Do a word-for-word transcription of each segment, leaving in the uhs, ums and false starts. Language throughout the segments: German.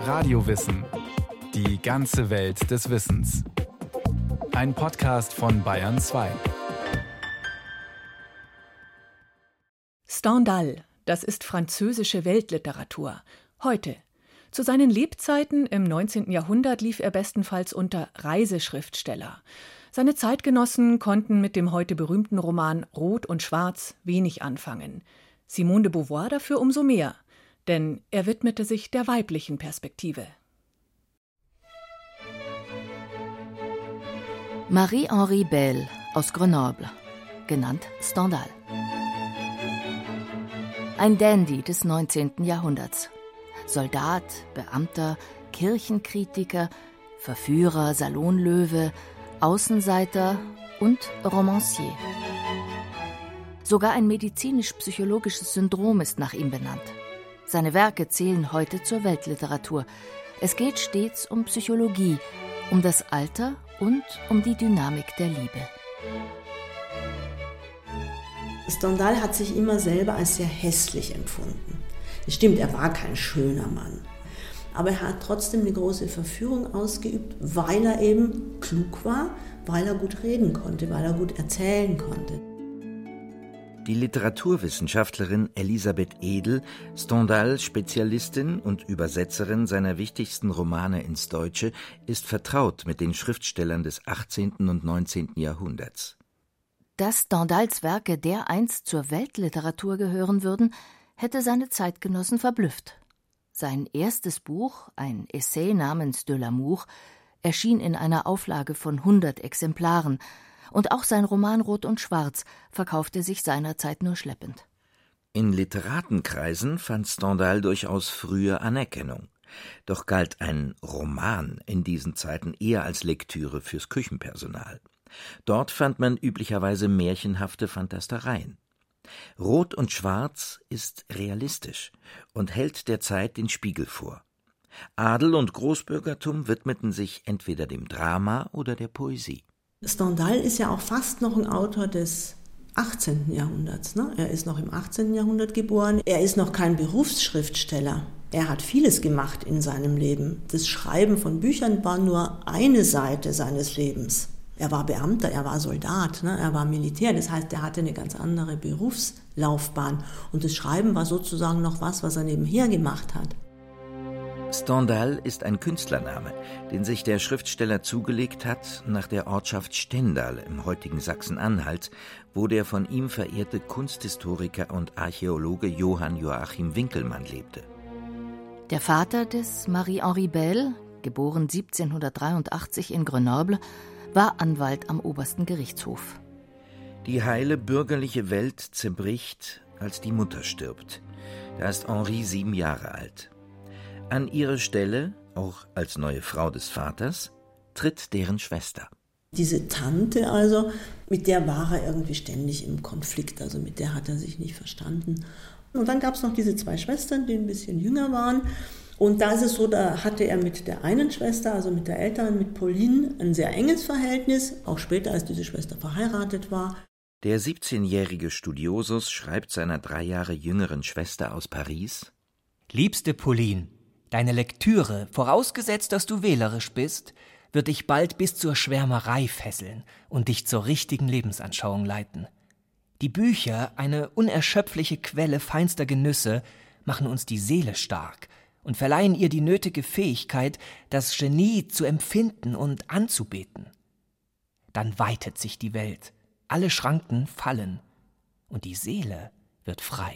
Radiowissen. Die ganze Welt des Wissens. Ein Podcast von Bayern zwei. Stendhal, das ist französische Weltliteratur. Heute. Zu seinen Lebzeiten im neunzehnten Jahrhundert lief er bestenfalls unter Reiseschriftsteller. Seine Zeitgenossen konnten mit dem heute berühmten Roman Rot und Schwarz wenig anfangen. Simone de Beauvoir dafür umso mehr, denn er widmete sich der weiblichen Perspektive. Marie-Henri Beyle aus Grenoble, genannt Stendhal. Ein Dandy des neunzehnten Jahrhunderts. Soldat, Beamter, Kirchenkritiker, Verführer, Salonlöwe, Außenseiter und Romancier. Sogar ein medizinisch-psychologisches Syndrom ist nach ihm benannt. Seine Werke zählen heute zur Weltliteratur. Es geht stets um Psychologie, um das Alter und um die Dynamik der Liebe. Stendhal hat sich immer selber als sehr hässlich empfunden. Es stimmt, er war kein schöner Mann. Aber er hat trotzdem eine große Verführung ausgeübt, weil er eben klug war, weil er gut reden konnte, weil er gut erzählen konnte. Die Literaturwissenschaftlerin Elisabeth Edel, Stendhal-Spezialistin und Übersetzerin seiner wichtigsten Romane ins Deutsche, ist vertraut mit den Schriftstellern des achtzehnten und neunzehnten Jahrhunderts. Dass Stendhals Werke dereinst zur Weltliteratur gehören würden, hätte seine Zeitgenossen verblüfft. Sein erstes Buch, ein Essai namens De l'amour, erschien in einer Auflage von hundert Exemplaren, und auch sein Roman Rot und Schwarz verkaufte sich seinerzeit nur schleppend. In Literatenkreisen fand Stendhal durchaus frühe Anerkennung. Doch galt ein Roman in diesen Zeiten eher als Lektüre fürs Küchenpersonal. Dort fand man üblicherweise märchenhafte Fantastereien. Rot und Schwarz ist realistisch und hält der Zeit den Spiegel vor. Adel und Großbürgertum widmeten sich entweder dem Drama oder der Poesie. Stendhal ist ja auch fast noch ein Autor des achtzehnten Jahrhunderts. Ne? Er ist noch im achtzehnten Jahrhundert geboren. Er ist noch kein Berufsschriftsteller. Er hat vieles gemacht in seinem Leben. Das Schreiben von Büchern war nur eine Seite seines Lebens. Er war Beamter, er war Soldat, ne? Er war Militär. Das heißt, er hatte eine ganz andere Berufslaufbahn. Und das Schreiben war sozusagen noch was, was er nebenher gemacht hat. Stendhal ist ein Künstlername, den sich der Schriftsteller zugelegt hat nach der Ortschaft Stendal im heutigen Sachsen-Anhalt, wo der von ihm verehrte Kunsthistoriker und Archäologe Johann Joachim Winckelmann lebte. Der Vater des Marie-Henri Beyle, geboren siebzehnhundertdreiundachtzig in Grenoble, war Anwalt am obersten Gerichtshof. Die heile bürgerliche Welt zerbricht, als die Mutter stirbt. Da ist Henri sieben Jahre alt. An ihre Stelle, auch als neue Frau des Vaters, tritt deren Schwester. Diese Tante also, mit der war er irgendwie ständig im Konflikt, also mit der hat er sich nicht verstanden. Und dann gab es noch diese zwei Schwestern, die ein bisschen jünger waren. Und da ist es so, da hatte er mit der einen Schwester, also mit der älteren, mit Pauline, ein sehr enges Verhältnis, auch später, als diese Schwester verheiratet war. Der siebzehnjährige Studiosus schreibt seiner drei Jahre jüngeren Schwester aus Paris: Liebste Pauline, deine Lektüre, vorausgesetzt, dass du wählerisch bist, wird dich bald bis zur Schwärmerei fesseln und dich zur richtigen Lebensanschauung leiten. Die Bücher, eine unerschöpfliche Quelle feinster Genüsse, machen uns die Seele stark und verleihen ihr die nötige Fähigkeit, das Genie zu empfinden und anzubeten. Dann weitet sich die Welt, alle Schranken fallen und die Seele wird frei.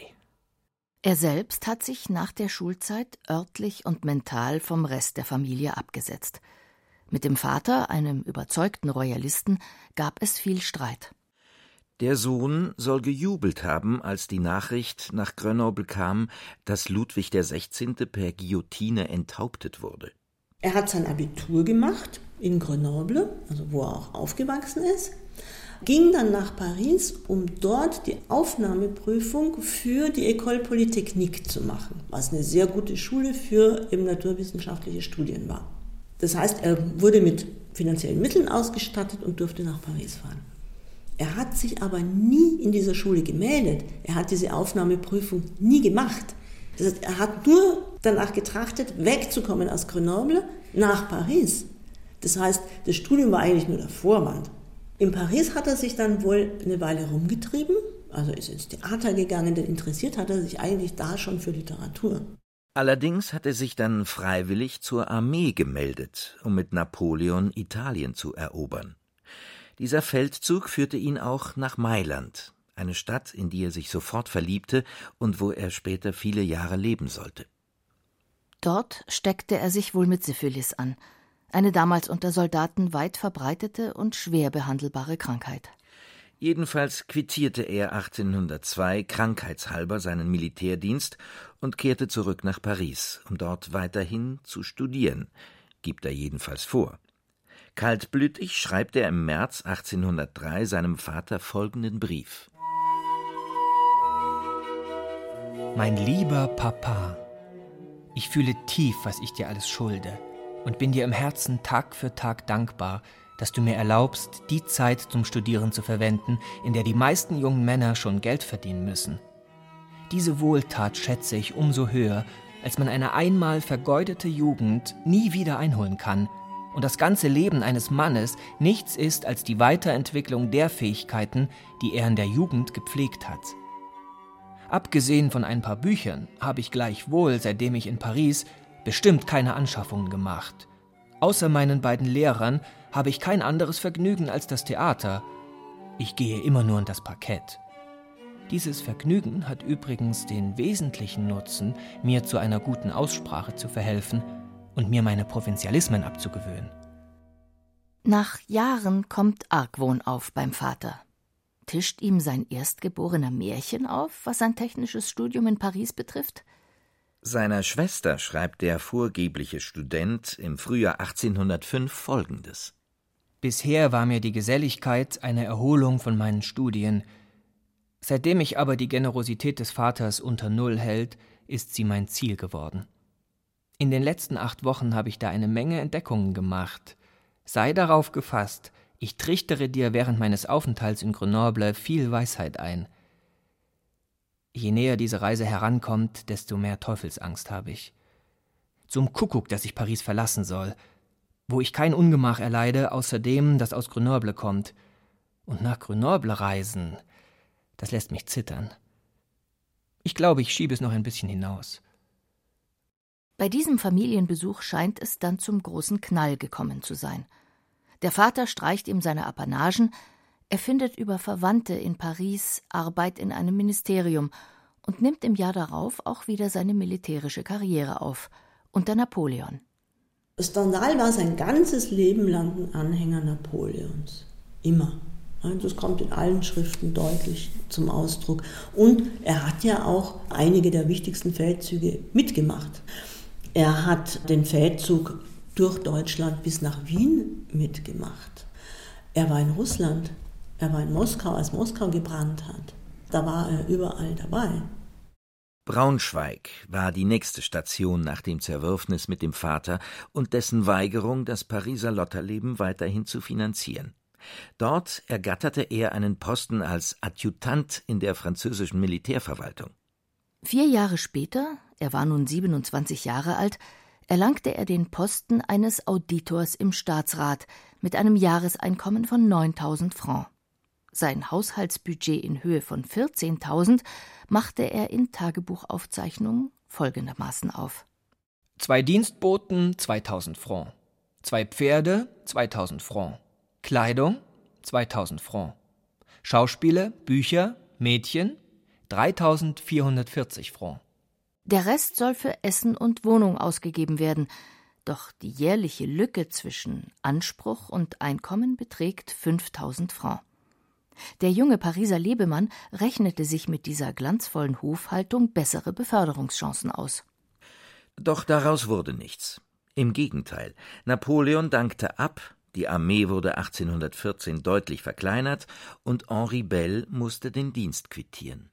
Er selbst hat sich nach der Schulzeit örtlich und mental vom Rest der Familie abgesetzt. Mit dem Vater, einem überzeugten Royalisten, gab es viel Streit. Der Sohn soll gejubelt haben, als die Nachricht nach Grenoble kam, dass Ludwig der Sechzehnte per Guillotine enthauptet wurde. Er hat sein Abitur gemacht in Grenoble, also wo er auch aufgewachsen ist, ging dann nach Paris, um dort die Aufnahmeprüfung für die École Polytechnique zu machen, was eine sehr gute Schule für eben naturwissenschaftliche Studien war. Das heißt, er wurde mit finanziellen Mitteln ausgestattet und durfte nach Paris fahren. Er hat sich aber nie in dieser Schule gemeldet. Er hat diese Aufnahmeprüfung nie gemacht. Das heißt, er hat nur danach getrachtet, wegzukommen aus Grenoble nach Paris. Das heißt, das Studium war eigentlich nur der Vorwand. In Paris hat er sich dann wohl eine Weile rumgetrieben, also ist ins Theater gegangen, denn interessiert hat er sich eigentlich da schon für Literatur. Allerdings hat er sich dann freiwillig zur Armee gemeldet, um mit Napoleon Italien zu erobern. Dieser Feldzug führte ihn auch nach Mailand, eine Stadt, in die er sich sofort verliebte und wo er später viele Jahre leben sollte. Dort steckte er sich wohl mit Syphilis an, eine damals unter Soldaten weit verbreitete und schwer behandelbare Krankheit. Jedenfalls quittierte er achtzehnhundertzwei krankheitshalber seinen Militärdienst und kehrte zurück nach Paris, um dort weiterhin zu studieren, gibt er jedenfalls vor. Kaltblütig schreibt er im März achtzehnhundertdrei seinem Vater folgenden Brief. Mein lieber Papa, ich fühle tief, was ich dir alles schulde und bin dir im Herzen Tag für Tag dankbar, dass du mir erlaubst, die Zeit zum Studieren zu verwenden, in der die meisten jungen Männer schon Geld verdienen müssen. Diese Wohltat schätze ich umso höher, als man eine einmal vergeudete Jugend nie wieder einholen kann und das ganze Leben eines Mannes nichts ist als die Weiterentwicklung der Fähigkeiten, die er in der Jugend gepflegt hat. Abgesehen von ein paar Büchern habe ich gleichwohl, seitdem ich in Paris, bestimmt keine Anschaffungen gemacht. Außer meinen beiden Lehrern habe ich kein anderes Vergnügen als das Theater. Ich gehe immer nur in das Parkett. Dieses Vergnügen hat übrigens den wesentlichen Nutzen, mir zu einer guten Aussprache zu verhelfen und mir meine Provinzialismen abzugewöhnen. Nach Jahren kommt Argwohn auf beim Vater. Tischt ihm sein erstgeborener Märchen auf, was sein technisches Studium in Paris betrifft? Seiner Schwester schreibt der vorgebliche Student im Frühjahr achtzehnhundertfünf Folgendes. Bisher war mir die Geselligkeit eine Erholung von meinen Studien. Seitdem mich aber die Generosität des Vaters unter Null hält, ist sie mein Ziel geworden. In den letzten acht Wochen habe ich da eine Menge Entdeckungen gemacht. Sei darauf gefasst, ich trichtere dir während meines Aufenthalts in Grenoble viel Weisheit ein. Je näher diese Reise herankommt, desto mehr Teufelsangst habe ich. Zum Kuckuck, dass ich Paris verlassen soll, wo ich kein Ungemach erleide, außer dem, das aus Grenoble kommt. Und nach Grenoble reisen, das lässt mich zittern. Ich glaube, ich schiebe es noch ein bisschen hinaus. Bei diesem Familienbesuch scheint es dann zum großen Knall gekommen zu sein. Der Vater streicht ihm seine Apanagen, er findet über Verwandte in Paris Arbeit in einem Ministerium und nimmt im Jahr darauf auch wieder seine militärische Karriere auf, unter Napoleon. Stendhal war sein ganzes Leben lang ein Anhänger Napoleons. Immer. Das kommt in allen Schriften deutlich zum Ausdruck. Und er hat ja auch einige der wichtigsten Feldzüge mitgemacht. Er hat den Feldzug durch Deutschland bis nach Wien mitgemacht. Er war in Russland, er war in Moskau, als Moskau gebrannt hat. Da war er überall dabei. Braunschweig war die nächste Station nach dem Zerwürfnis mit dem Vater und dessen Weigerung, das Pariser Lotterleben weiterhin zu finanzieren. Dort ergatterte er einen Posten als Adjutant in der französischen Militärverwaltung. Vier Jahre später, er war nun siebenundzwanzig Jahre alt, erlangte er den Posten eines Auditors im Staatsrat mit einem Jahreseinkommen von neuntausend Francs. Sein Haushaltsbudget in Höhe von vierzehntausend machte er in Tagebuchaufzeichnungen folgendermaßen auf. Zwei Dienstboten, zweitausend Francs. Zwei Pferde, zweitausend Francs. Kleidung, zweitausend Francs. Schauspiele, Bücher, Mädchen, dreitausendvierhundertvierzig Francs. Der Rest soll für Essen und Wohnung ausgegeben werden, doch die jährliche Lücke zwischen Anspruch und Einkommen beträgt fünftausend Francs. Der junge Pariser Lebemann rechnete sich mit dieser glanzvollen Hofhaltung bessere Beförderungschancen aus. Doch daraus wurde nichts. Im Gegenteil, Napoleon dankte ab, die Armee wurde achtzehnhundertvierzehn deutlich verkleinert und Henri Bell musste den Dienst quittieren.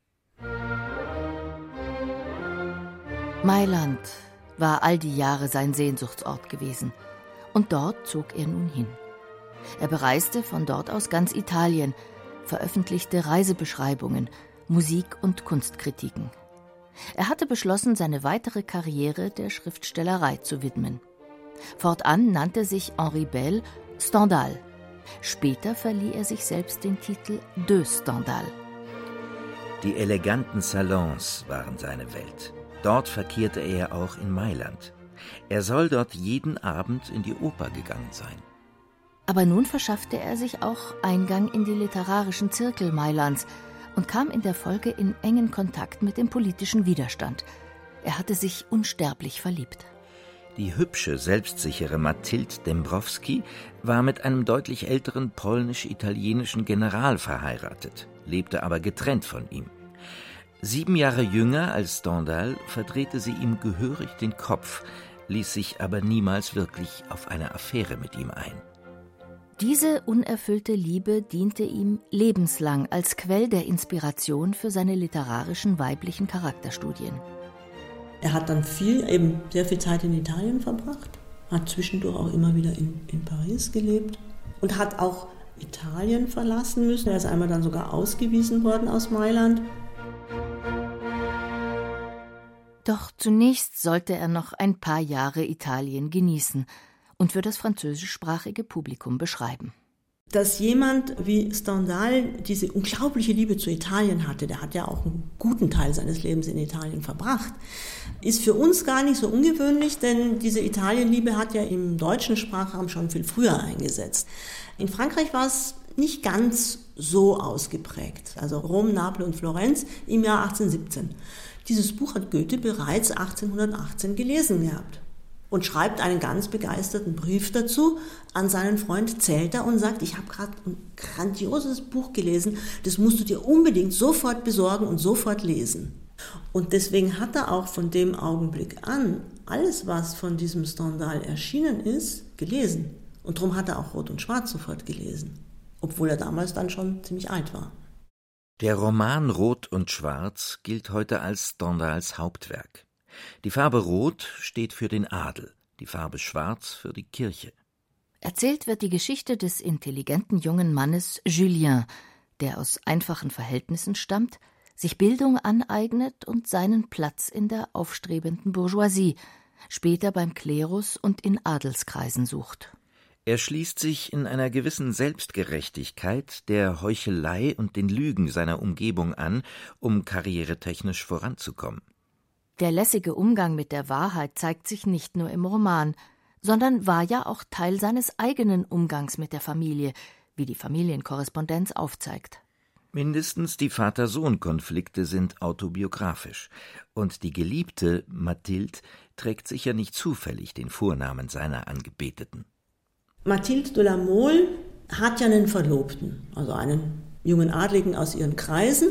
Mailand war all die Jahre sein Sehnsuchtsort gewesen, und dort zog er nun hin. Er bereiste von dort aus ganz Italien, veröffentlichte Reisebeschreibungen, Musik- und Kunstkritiken. Er hatte beschlossen, seine weitere Karriere der Schriftstellerei zu widmen. Fortan nannte sich Henri Belle Stendhal. Später verlieh er sich selbst den Titel de Stendhal. Die eleganten Salons waren seine Welt. Dort verkehrte er auch in Mailand. Er soll dort jeden Abend in die Oper gegangen sein. Aber nun verschaffte er sich auch Eingang in die literarischen Zirkel Mailands und kam in der Folge in engen Kontakt mit dem politischen Widerstand. Er hatte sich unsterblich verliebt. Die hübsche, selbstsichere Mathilde Dębowski war mit einem deutlich älteren polnisch-italienischen General verheiratet, lebte aber getrennt von ihm. Sieben Jahre jünger als Stendhal verdrehte sie ihm gehörig den Kopf, ließ sich aber niemals wirklich auf eine Affäre mit ihm ein. Diese unerfüllte Liebe diente ihm lebenslang als Quell der Inspiration für seine literarischen weiblichen Charakterstudien. Er hat dann viel, eben sehr viel Zeit in Italien verbracht, hat zwischendurch auch immer wieder in, in Paris gelebt und hat auch Italien verlassen müssen. Er ist einmal dann sogar ausgewiesen worden aus Mailand. Doch zunächst sollte er noch ein paar Jahre Italien genießen und für das französischsprachige Publikum beschreiben. Dass jemand wie Stendhal diese unglaubliche Liebe zu Italien hatte, der hat ja auch einen guten Teil seines Lebens in Italien verbracht, ist für uns gar nicht so ungewöhnlich, denn diese Italienliebe hat ja im deutschen Sprachraum schon viel früher eingesetzt. In Frankreich war es nicht ganz so ausgeprägt, also Rom, Neapel und Florenz im Jahr achtzehnhundertsiebzehn. Dieses Buch hat Goethe bereits achtzehnhundertachtzehn gelesen gehabt und schreibt einen ganz begeisterten Brief dazu an seinen Freund Zelter und sagt, ich habe gerade ein grandioses Buch gelesen, das musst du dir unbedingt sofort besorgen und sofort lesen. Und deswegen hat er auch von dem Augenblick an alles, was von diesem Stendhal erschienen ist, gelesen. Und darum hat er auch Rot und Schwarz sofort gelesen, obwohl er damals dann schon ziemlich alt war. Der Roman Rot und Schwarz gilt heute als Stendhals Hauptwerk. Die Farbe Rot steht für den Adel, die Farbe Schwarz für die Kirche. Erzählt wird die Geschichte des intelligenten jungen Mannes Julien, der aus einfachen Verhältnissen stammt, sich Bildung aneignet und seinen Platz in der aufstrebenden Bourgeoisie, später beim Klerus und in Adelskreisen sucht. Er schließt sich in einer gewissen Selbstgerechtigkeit der Heuchelei und den Lügen seiner Umgebung an, um karrieretechnisch voranzukommen. Der lässige Umgang mit der Wahrheit zeigt sich nicht nur im Roman, sondern war ja auch Teil seines eigenen Umgangs mit der Familie, wie die Familienkorrespondenz aufzeigt. Mindestens die Vater-Sohn-Konflikte sind autobiografisch. Und die Geliebte, Mathilde, trägt sicher nicht zufällig den Vornamen seiner Angebeteten. Mathilde de la Mole hat ja einen Verlobten, also einen jungen Adligen aus ihren Kreisen.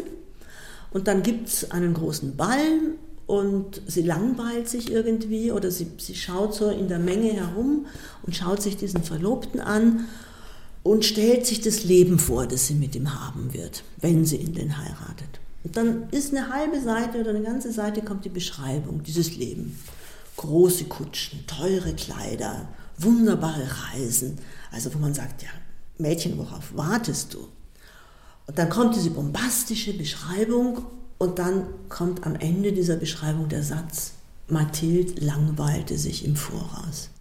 Und dann gibt es einen großen Ball und sie langweilt sich irgendwie oder sie, sie schaut so in der Menge herum und schaut sich diesen Verlobten an und stellt sich das Leben vor, das sie mit ihm haben wird, wenn sie ihn denn heiratet. Und dann ist eine halbe Seite oder eine ganze Seite kommt die Beschreibung dieses Lebens. Große Kutschen, teure Kleider, wunderbare Reisen, also wo man sagt, ja, Mädchen, worauf wartest du? Und dann kommt diese bombastische Beschreibung und dann kommt am Ende dieser Beschreibung der Satz, Mathilde langweilte sich im Voraus.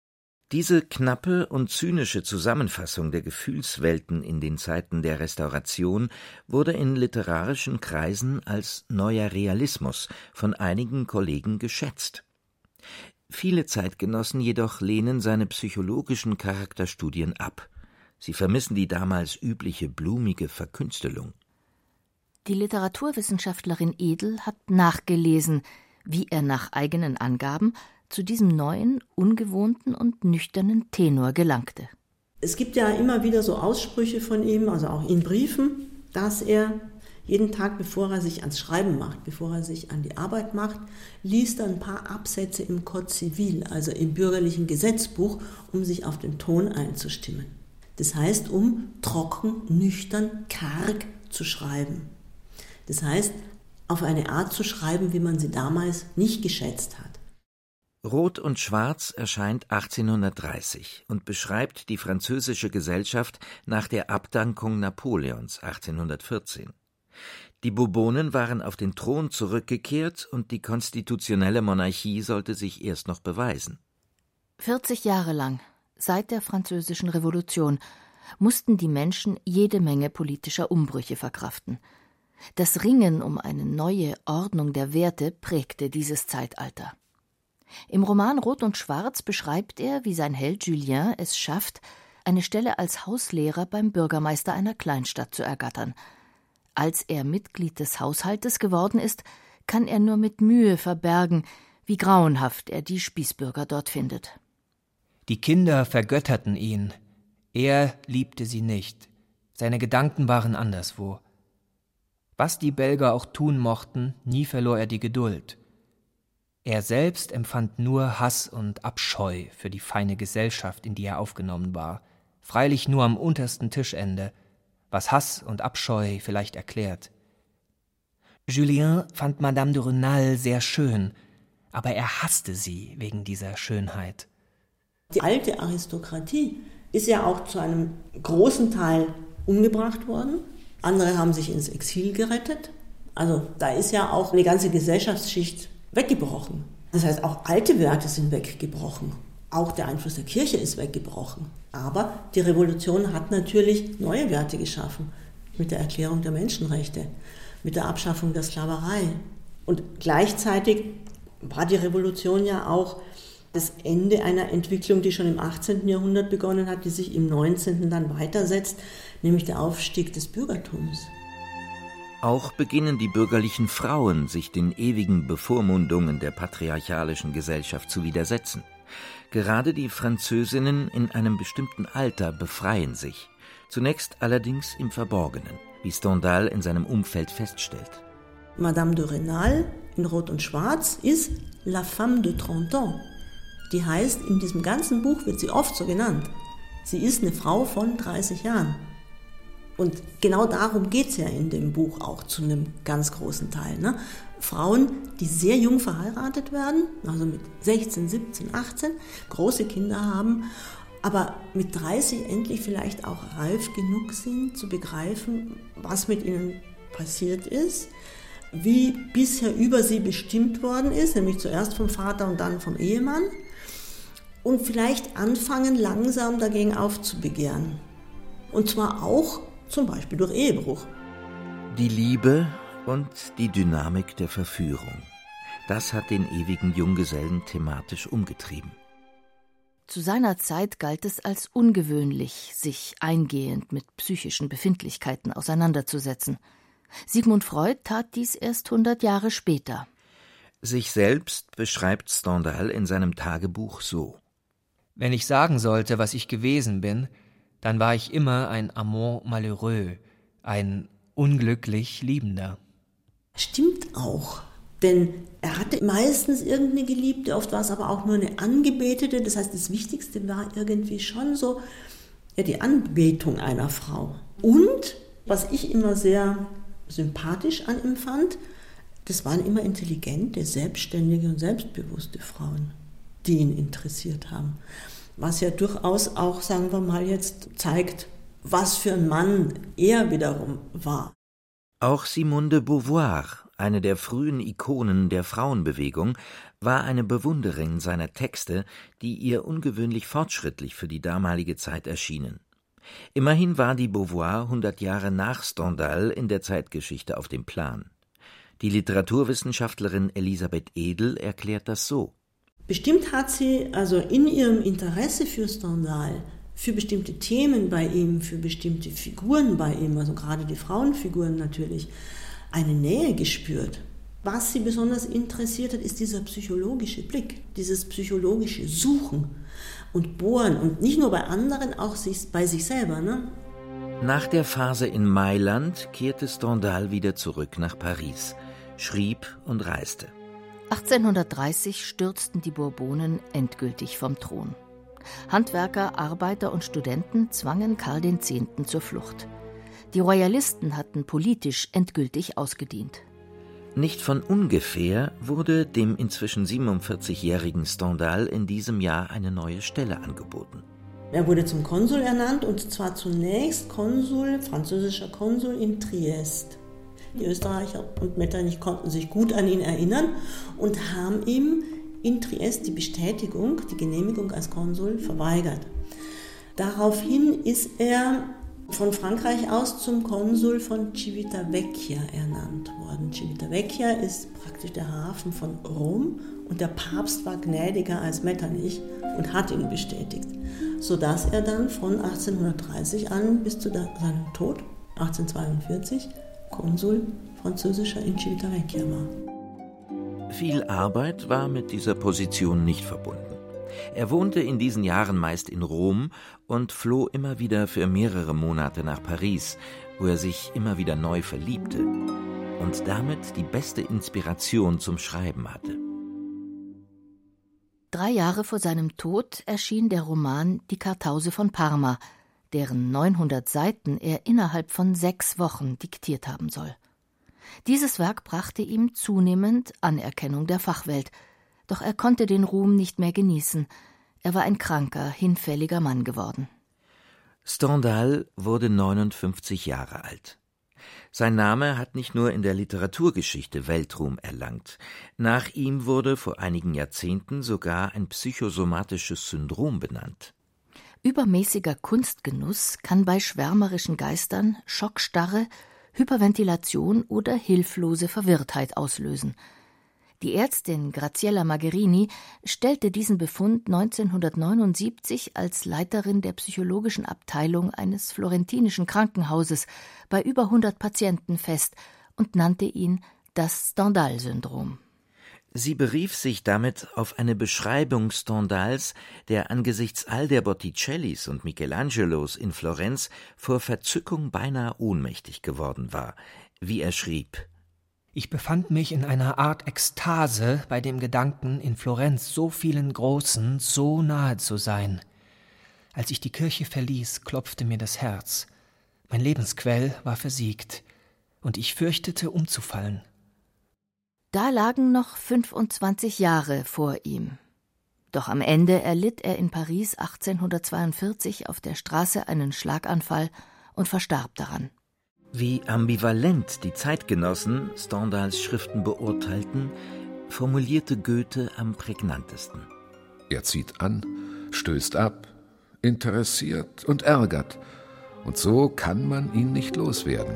Diese knappe und zynische Zusammenfassung der Gefühlswelten in den Zeiten der Restauration wurde in literarischen Kreisen als neuer Realismus von einigen Kollegen geschätzt. Viele Zeitgenossen jedoch lehnen seine psychologischen Charakterstudien ab. Sie vermissen die damals übliche blumige Verkünstelung. Die Literaturwissenschaftlerin Edel hat nachgelesen, wie er nach eigenen Angaben zu diesem neuen, ungewohnten und nüchternen Tenor gelangte. Es gibt ja immer wieder so Aussprüche von ihm, also auch in Briefen, dass er jeden Tag, bevor er sich ans Schreiben macht, bevor er sich an die Arbeit macht, liest er ein paar Absätze im Code Civil, also im bürgerlichen Gesetzbuch, um sich auf den Ton einzustimmen. Das heißt, um trocken, nüchtern, karg zu schreiben. Das heißt, auf eine Art zu schreiben, wie man sie damals nicht geschätzt hat. Rot und Schwarz erscheint achtzehnhundertdreißig und beschreibt die französische Gesellschaft nach der Abdankung Napoleons achtzehnhundertvierzehn. Die Bourbonen waren auf den Thron zurückgekehrt und die konstitutionelle Monarchie sollte sich erst noch beweisen. vierzig Jahre lang, seit der Französischen Revolution, mussten die Menschen jede Menge politischer Umbrüche verkraften. Das Ringen um eine neue Ordnung der Werte prägte dieses Zeitalter. Im Roman Rot und Schwarz beschreibt er, wie sein Held Julien es schafft, eine Stelle als Hauslehrer beim Bürgermeister einer Kleinstadt zu ergattern. Als er Mitglied des Haushaltes geworden ist, kann er nur mit Mühe verbergen, wie grauenhaft er die Spießbürger dort findet. Die Kinder vergötterten ihn. Er liebte sie nicht. Seine Gedanken waren anderswo. Was die Belger auch tun mochten, nie verlor er die Geduld. Er selbst empfand nur Hass und Abscheu für die feine Gesellschaft, in die er aufgenommen war, freilich nur am untersten Tischende, was Hass und Abscheu vielleicht erklärt. Julien fand Madame de Rênal sehr schön, aber er hasste sie wegen dieser Schönheit. Die alte Aristokratie ist ja auch zu einem großen Teil umgebracht worden. Andere haben sich ins Exil gerettet. Also da ist ja auch eine ganze Gesellschaftsschicht weggebrochen. Das heißt, auch alte Werte sind weggebrochen. Auch der Einfluss der Kirche ist weggebrochen. Aber die Revolution hat natürlich neue Werte geschaffen. Mit der Erklärung der Menschenrechte, mit der Abschaffung der Sklaverei. Und gleichzeitig war die Revolution ja auch das Ende einer Entwicklung, die schon im achtzehnten Jahrhundert begonnen hat, die sich im neunzehnten dann weitersetzt, nämlich der Aufstieg des Bürgertums. Auch beginnen die bürgerlichen Frauen, sich den ewigen Bevormundungen der patriarchalischen Gesellschaft zu widersetzen. Gerade die Französinnen in einem bestimmten Alter befreien sich, zunächst allerdings im Verborgenen, wie Stendhal in seinem Umfeld feststellt. Madame de Rênal in Rot und Schwarz ist la femme de trente ans. Die heißt, in diesem ganzen Buch wird sie oft so genannt. Sie ist eine Frau von dreißig Jahren. Und genau darum geht es ja in dem Buch auch zu einem ganz großen Teil. Ne? Frauen, die sehr jung verheiratet werden, also mit sechzehn, siebzehn, achtzehn, große Kinder haben, aber mit dreißig endlich vielleicht auch reif genug sind, zu begreifen, was mit ihnen passiert ist, wie bisher über sie bestimmt worden ist, nämlich zuerst vom Vater und dann vom Ehemann, und vielleicht anfangen, langsam dagegen aufzubegehren. Und zwar auch zum Beispiel durch Ehebruch. Die Liebe und die Dynamik der Verführung, das hat den ewigen Junggesellen thematisch umgetrieben. Zu seiner Zeit galt es als ungewöhnlich, sich eingehend mit psychischen Befindlichkeiten auseinanderzusetzen. Sigmund Freud tat dies erst hundert Jahre später. Sich selbst beschreibt Stendhal in seinem Tagebuch so: Wenn ich sagen sollte, was ich gewesen bin, dann war ich immer ein amant malheureux, ein unglücklich Liebender. Stimmt auch, denn er hatte meistens irgendeine Geliebte, oft war es aber auch nur eine Angebetete. Das heißt, das Wichtigste war irgendwie schon so ja, die Anbetung einer Frau. Und, was ich immer sehr sympathisch an ihm fand, das waren immer intelligente, selbstständige und selbstbewusste Frauen, die ihn interessiert haben. Was ja durchaus auch, sagen wir mal jetzt, zeigt, was für ein Mann er wiederum war. Auch Simone de Beauvoir, eine der frühen Ikonen der Frauenbewegung, war eine Bewunderin seiner Texte, die ihr ungewöhnlich fortschrittlich für die damalige Zeit erschienen. Immerhin war die Beauvoir hundert Jahre nach Stendhal in der Zeitgeschichte auf dem Plan. Die Literaturwissenschaftlerin Elisabeth Edel erklärt das so: Bestimmt hat sie also in ihrem Interesse für Stendhal, für bestimmte Themen bei ihm, für bestimmte Figuren bei ihm, also gerade die Frauenfiguren natürlich, eine Nähe gespürt. Was sie besonders interessiert hat, ist dieser psychologische Blick, dieses psychologische Suchen und Bohren und nicht nur bei anderen, auch bei sich selber. Ne? Nach der Phase in Mailand kehrte Stendhal wieder zurück nach Paris, schrieb und reiste. achtzehnhundertdreißig stürzten die Bourbonen endgültig vom Thron. Handwerker, Arbeiter und Studenten zwangen Karl den Zehnten zur Flucht. Die Royalisten hatten politisch endgültig ausgedient. Nicht von ungefähr wurde dem inzwischen siebenundvierzigjährigen Stendhal in diesem Jahr eine neue Stelle angeboten. Er wurde zum Konsul ernannt, und zwar zunächst Konsul, französischer Konsul in Triest. Die Österreicher und Metternich konnten sich gut an ihn erinnern und haben ihm in Triest die Bestätigung, die Genehmigung als Konsul verweigert. Daraufhin ist er von Frankreich aus zum Konsul von Civitavecchia ernannt worden. Civitavecchia ist praktisch der Hafen von Rom und der Papst war gnädiger als Metternich und hat ihn bestätigt, sodass er dann von achtzehnhundertdreißig an bis zu seinem Tod, achtzehnhundertzweiundvierzig, Konsul französischer in Civitavecchia war. Viel Arbeit war mit dieser Position nicht verbunden. Er wohnte in diesen Jahren meist in Rom und floh immer wieder für mehrere Monate nach Paris, wo er sich immer wieder neu verliebte und damit die beste Inspiration zum Schreiben hatte. Drei Jahre vor seinem Tod erschien der Roman Die Kartause von Parma, deren neunhundert Seiten er innerhalb von sechs Wochen diktiert haben soll. Dieses Werk brachte ihm zunehmend Anerkennung der Fachwelt, doch er konnte den Ruhm nicht mehr genießen. Er war ein kranker, hinfälliger Mann geworden. Stendhal wurde neunundfünfzig Jahre alt. Sein Name hat nicht nur in der Literaturgeschichte Weltruhm erlangt. Nach ihm wurde vor einigen Jahrzehnten sogar ein psychosomatisches Syndrom benannt. Übermäßiger Kunstgenuss kann bei schwärmerischen Geistern Schockstarre, Hyperventilation oder hilflose Verwirrtheit auslösen. Die Ärztin Graziella Magherini stellte diesen Befund neunzehnhundertneunundsiebzig als Leiterin der psychologischen Abteilung eines florentinischen Krankenhauses bei über hundert Patienten fest und nannte ihn das Stendhal-Syndrom. Sie berief sich damit auf eine Beschreibung Stendhals, der angesichts all der Botticellis und Michelangelos in Florenz vor Verzückung beinahe ohnmächtig geworden war, wie er schrieb: Ich befand mich in einer Art Ekstase bei dem Gedanken, in Florenz so vielen Großen so nahe zu sein. Als ich die Kirche verließ, klopfte mir das Herz. Mein Lebensquell war versiegt, und ich fürchtete, umzufallen. Da lagen noch fünfundzwanzig Jahre vor ihm. Doch am Ende erlitt er in Paris achtzehnhundertzweiundvierzig auf der Straße einen Schlaganfall und verstarb daran. Wie ambivalent die Zeitgenossen Stendhals Schriften beurteilten, formulierte Goethe am prägnantesten. Er zieht an, stößt ab, interessiert und ärgert, und so kann man ihn nicht loswerden.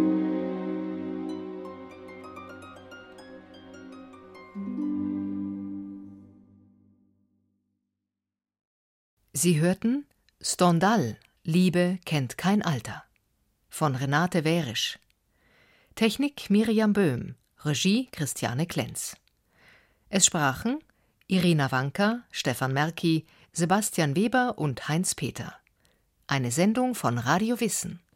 Sie hörten Stendhal, Liebe kennt kein Alter von Renate Währisch. Technik Miriam Böhm, Regie Christiane Klenz. Es sprachen Irina Wanka, Stefan Merki, Sebastian Weber und Heinz Peter. Eine Sendung von Radio Wissen.